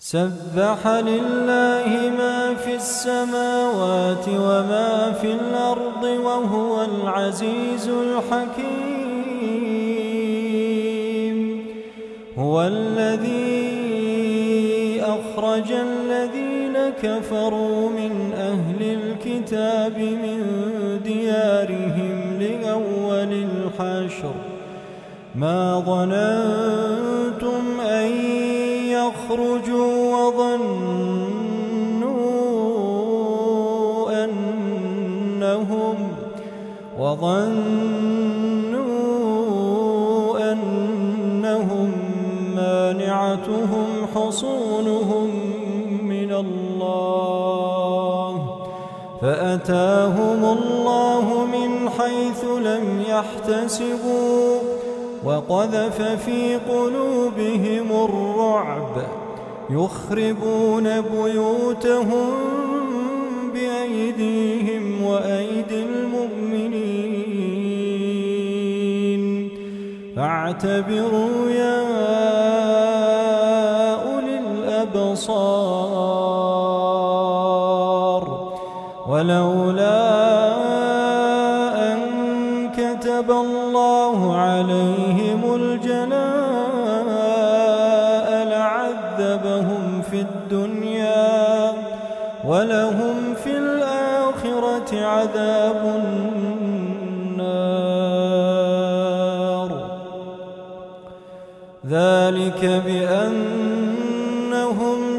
سبح لله ما في السماوات وما في الأرض وهو العزيز الحكيم. هو الذي أخرج الذين كفروا من أهل الكتاب من ديارهم لأول الحشر ما ظننتم أن يخرجوا وظنوا أنهم مانعتهم حصونهم من الله فأتاهم الله من حيث لم يحتسبوا وقذف في قلوبهم الرعب يخربون بيوتهم بأيديهم وأيدي المؤمنين فاعتبروا يا أولي الأبصار. ولولا أن كتب الله عليهم الجلاء لعذبهم في الدنيا ولهم في الآخرة عذاب النار. ذلك بأنهم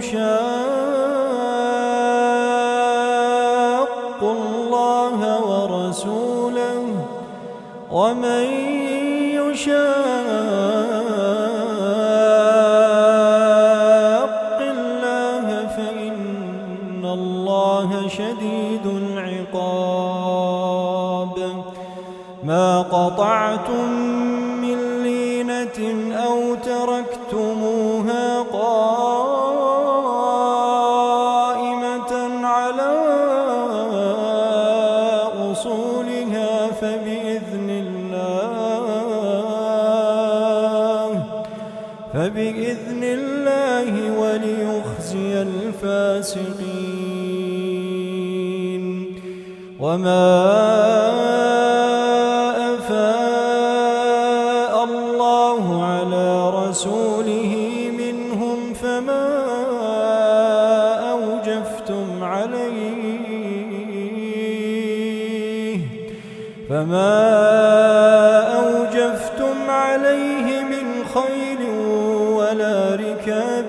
شاقوا الله ورسوله ومن يشاق الله فإن الله شديد العقاب. ما قطعتم من لينة أو تركتموها قائمة على أصولها فبإذن الله وليخزي الفاسقين. وما أفاء الله على رسوله منهم فما أوجفتم عليه من خيل ولا ركاب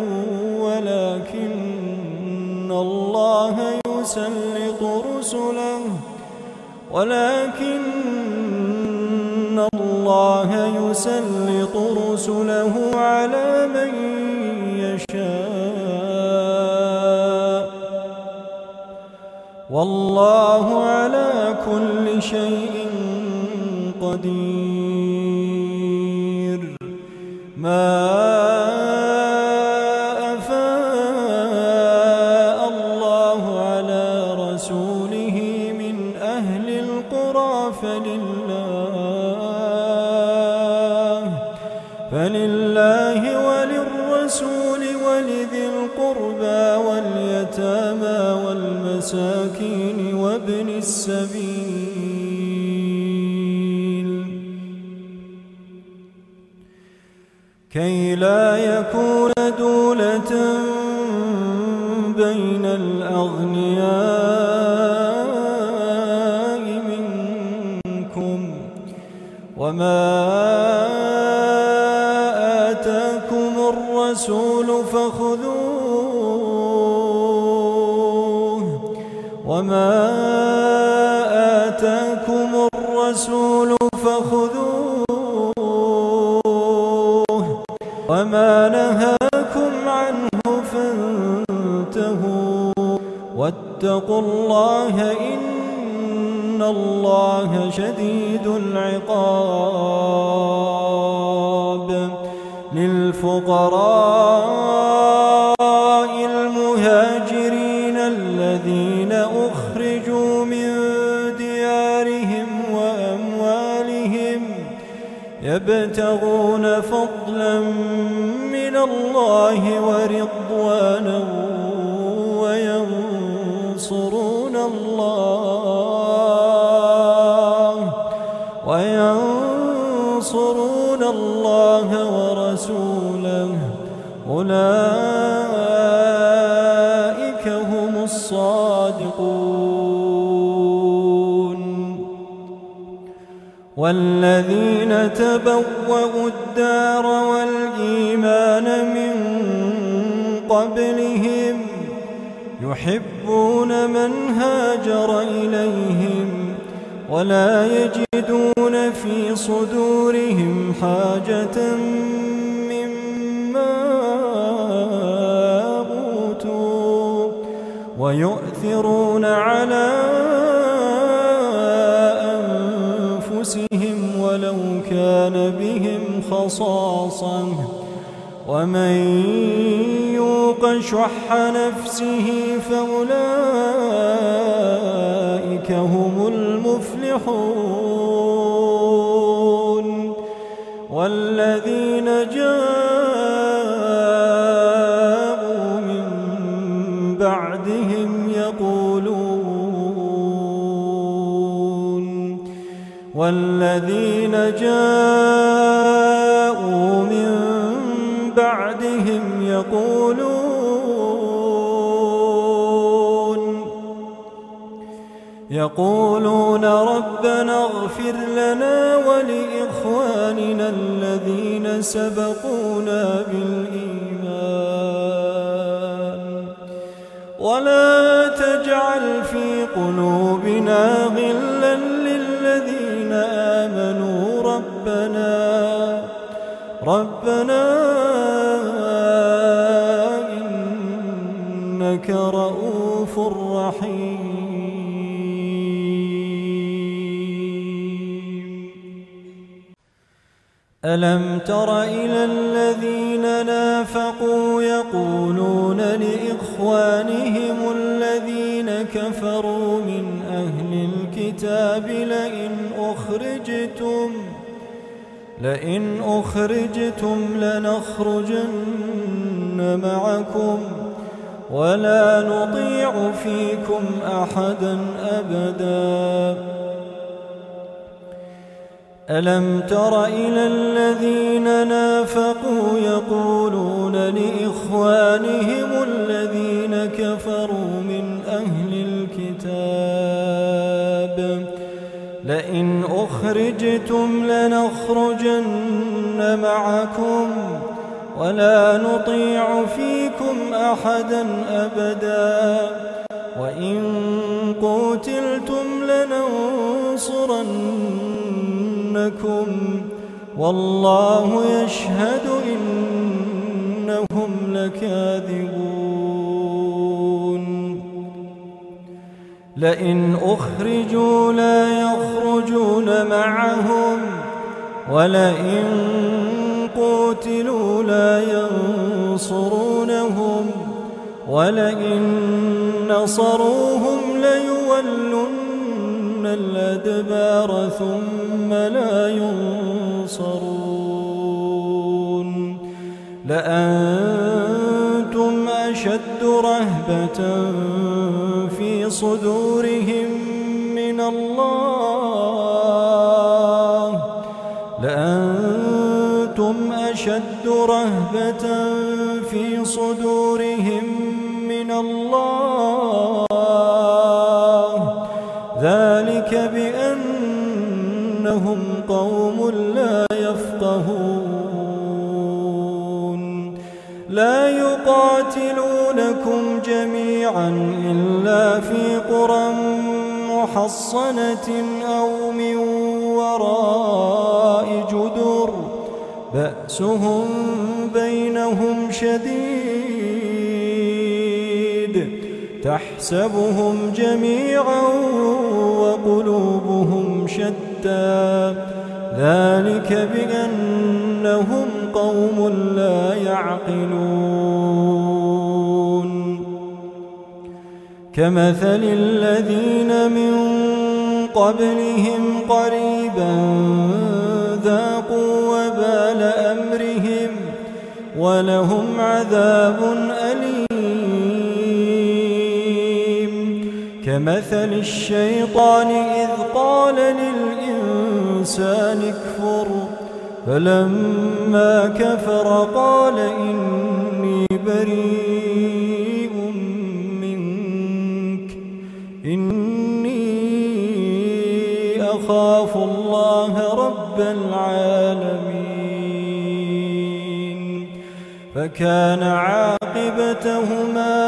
ولكن الله يسلط رسله على من يشاء والله على كل شيء قدير. ما أفاء الله على رسوله من أهل القرى فلله وللرسول ولذي القربى واليتامى والمساكين وابن السبيل كي لا يكون دولة بين الأغنياء منكم. وما آتاكم الرسول فخذوه وما آتاكم الرسول فخذوه وما نهاكم عنه فانتهوا واتقوا الله إن الله شديد العقاب. للفقراء المهاجرين الذين أخرجوا من ديارهم وأموالهم يبتغون فضلا من الله ورضوانا وينصرون الله ورسوله أولئك هم الصادقون. والذين تبوأوا الدار والإيمان من قبلهم يحبون من هاجر إليهم ولا يجدون في صدورهم حاجة مما أوتوا ويؤثرون على أنفسهم ولو كان بهم خصاصة ومن يوق شح نفسه فأولئك هم المفلحون. والذين جاءوا من بعدهم يقولون ربنا اغفر لنا ولإخواننا الذين سبقونا بالإيمان ولا تجعل في قلوبنا غلا للذين آمنوا ربنا إنك رؤوف رحيم. ألم تر إلى الذين نافقوا يقولون لإخوانهم الذين كفروا من أهل الكتاب لئن أخرجتم لنخرجن معكم ولا نطيع فيكم أحدا أبدا. ألم تر إلى الذين نافقوا يقولون لإخوانهم الذين كفروا من أهل الكتاب لئن أخرجتم لنخرجن معكم ولا نطيع فيكم أحدا أبدا وإن قتلتم لننصرنكم والله يشهد إنهم لكاذبون. لئن أخرجوا لا يخرجون معهم ولئن قتلوا لا ينصرونهم ولئن نصروهم ليولن الأدبار ثم لا ينصرون. لأنتم أشد رهبة في صدورهم من الله لأنتم أشد رهبة في صدورهم من الله ذلك بأنهم قوم لا يفقهون. لا يقاتلونكم جميعا إلا في قرى محصنة أو من وراء جدر بأسهم بينهم شديد تحسبهم جميعا وقلوبهم شتى ذلك بأنهم قوم لا يعقلون. كمثل الذين من قبلهم قريبا ذاقوا وبال أمرهم ولهم عذاب أليم كمثل الشيطان إذ قال للإنسان اكفر فلما كفر قال إني بريء منك إني أخاف الله رب العالمين فكان عاقبتهما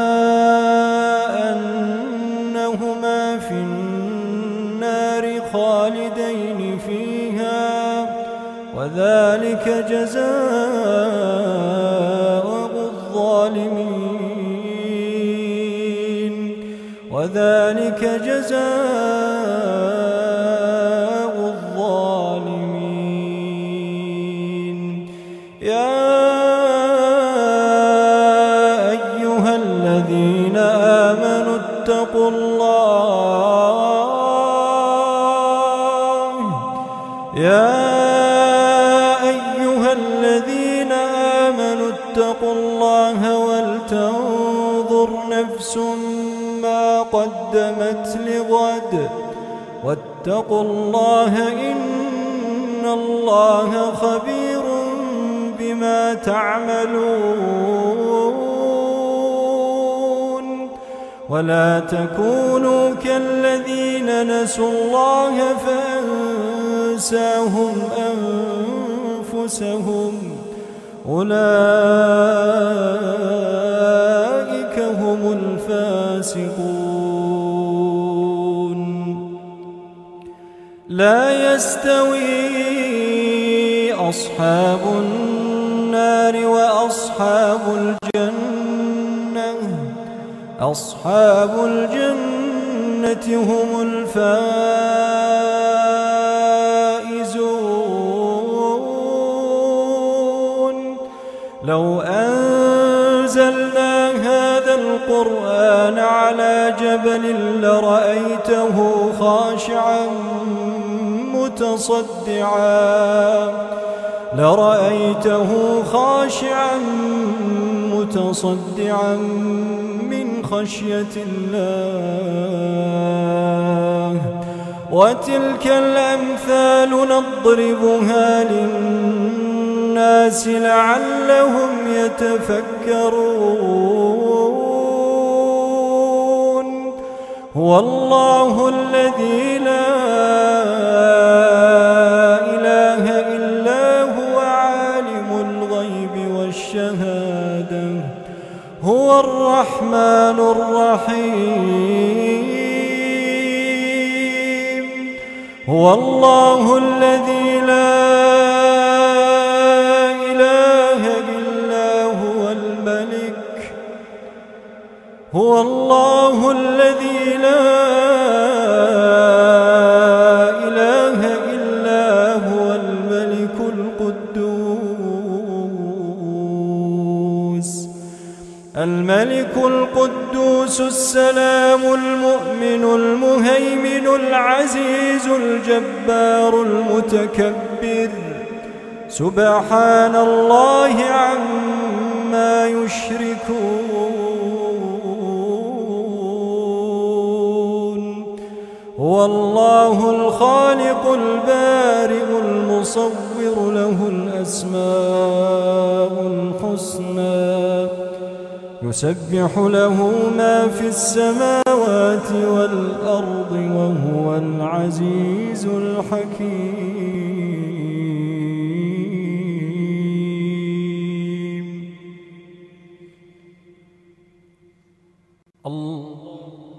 أنهما في النار خالدين فيها وذلك جزاء الظالمين وذلك جزاء الظالمين يا أيها الذين آمنوا اتقوا الله اتقوا الله ولتنظر نفس ما قدمت لغد واتقوا الله إن الله خبير بما تعملون ولا تكونوا كالذين نسوا الله فأنساهم أنفسهم أولئك هم الفاسقون لا يستوي أصحاب النار وأصحاب الجنة أصحاب الجنة هم الفائزون لو أنزلنا هذا القرآن على جبل لرأيته خاشعا متصدعا من خشية الله وتلك الأمثال نضربها للناس لعلهم يتفكرون هو الله الذي لا إله إلا هو عالم الغيب والشهادة هو الرحمن الرحيم هو الله الذي لا هو الله الذي لا إله إلا هو الملك القدوس السلام المؤمن المهيمن العزيز الجبار المتكبر سبحان الله عما يشركون هو الله الخالق البارئ المصور له الأسماء الحسنى يسبح له ما في السماوات والأرض وهو العزيز الحكيم.